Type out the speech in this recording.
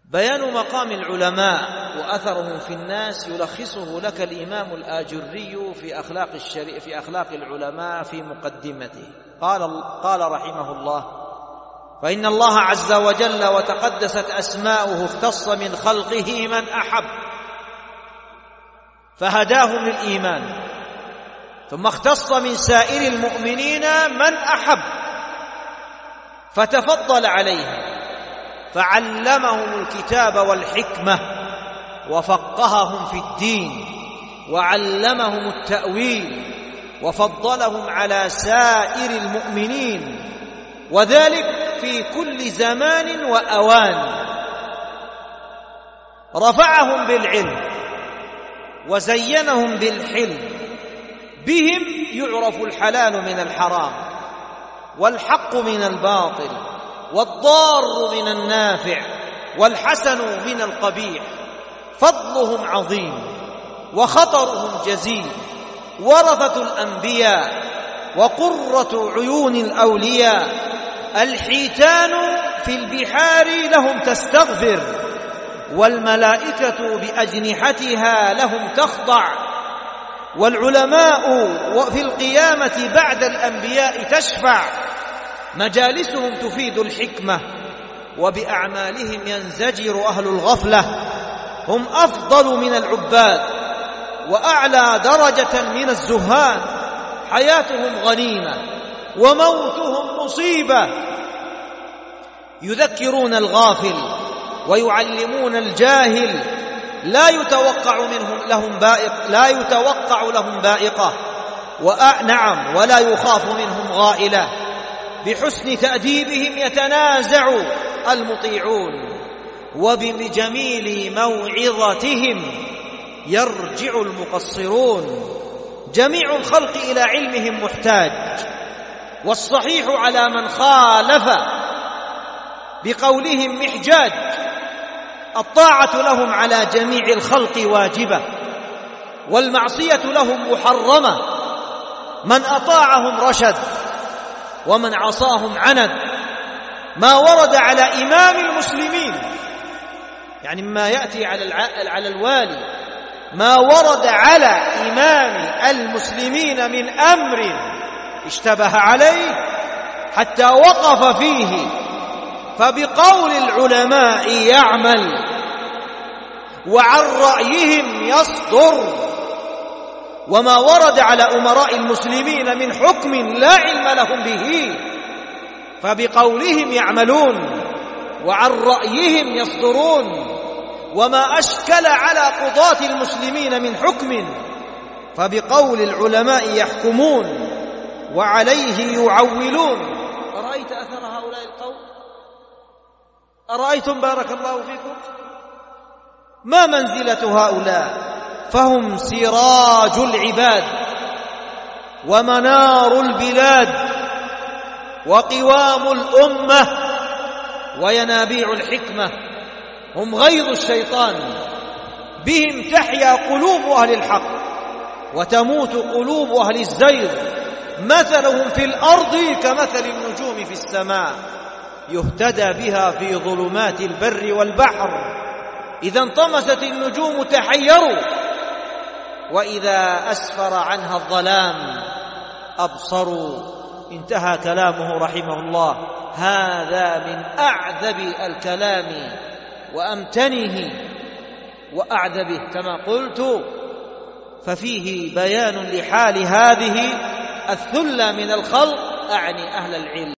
بيان مقام العلماء وأثرهم في الناس يلخصه لك الإمام الآجري في أخلاق العلماء في مقدمته. قال رحمه الله: فإن الله عز وجل وتقدست أسماؤه اختص من خلقه من أحب فهداهم للإيمان، ثم اختص من سائر المؤمنين من أحب فتفضل عليهم فعلمهم الكتاب والحكمة وفقههم في الدين وعلمهم التأويل وفضلهم على سائر المؤمنين، وذلك في كل زمان وأوان. رفعهم بالعلم وزينهم بالحلم، بهم يعرف الحلال من الحرام والحق من الباطل والضار من النافع والحسن من القبيح. فضلهم عظيم وخطرهم جزيل، ورثة الأنبياء وقرة عيون الأولياء. الحيتان في البحار لهم تستغفر، والملائكة بأجنحتها لهم تخضع، والعلماء في القيامة بعد الأنبياء تشفع. مجالسهم تفيد الحكمة، وبأعمالهم ينزجر أهل الغفلة. هم أفضل من العباد وأعلى درجة من الزهاد. حياتهم غنيمة وموتهم مصيبة. يذكرون الغافل ويعلمون الجاهل، لا يتوقع لهم بائقة ولا يخاف منهم غائلة. بحسن تأديبهم يتنازع المطيعون، وبجميل موعظتهم يرجع المقصرون. جميع الخلق إلى علمهم محتاج، والصحيح على من خالف بقولهم محجاج. الطاعة لهم على جميع الخلق واجبة، والمعصية لهم محرمة. من أطاعهم رشد، ومن عصاهم عند. ما ورد على إمام المسلمين، يعني ما يأتي على الوالي، ما ورد على إمام المسلمين من أمر اشتبه عليه حتى وقف فيه، فبقول العلماء يعمل وعن رأيهم يصدر. وما ورد على أمراء المسلمين من حكم لا علم لهم به فبقولهم يعملون وعن رأيهم يصدرون. وما أشكل على قضاة المسلمين من حكم فبقول العلماء يحكمون وعليه يعولون. أرأيت أثر هؤلاء القوم؟ أرأيتم بارك الله فيكم ما منزلة هؤلاء؟ فهم سراج العباد ومنار البلاد وقوام الأمة وينابيع الحكمة. هم غيظ الشيطان، بهم تحيا قلوب أهل الحق وتموت قلوب أهل الزيغ. مثلهم في الأرض كمثل النجوم في السماء، يهتدى بها في ظلمات البر والبحر. إذا انطمست النجوم تحيروا، وإذا أسفر عنها الظلام أبصروا. انتهى كلامه رحمه الله. هذا من أعذب الكلام وأمتنه وأعذبه كما قلت، ففيه بيان لحال هذه الثلة من الخلق، أعني أهل العلم.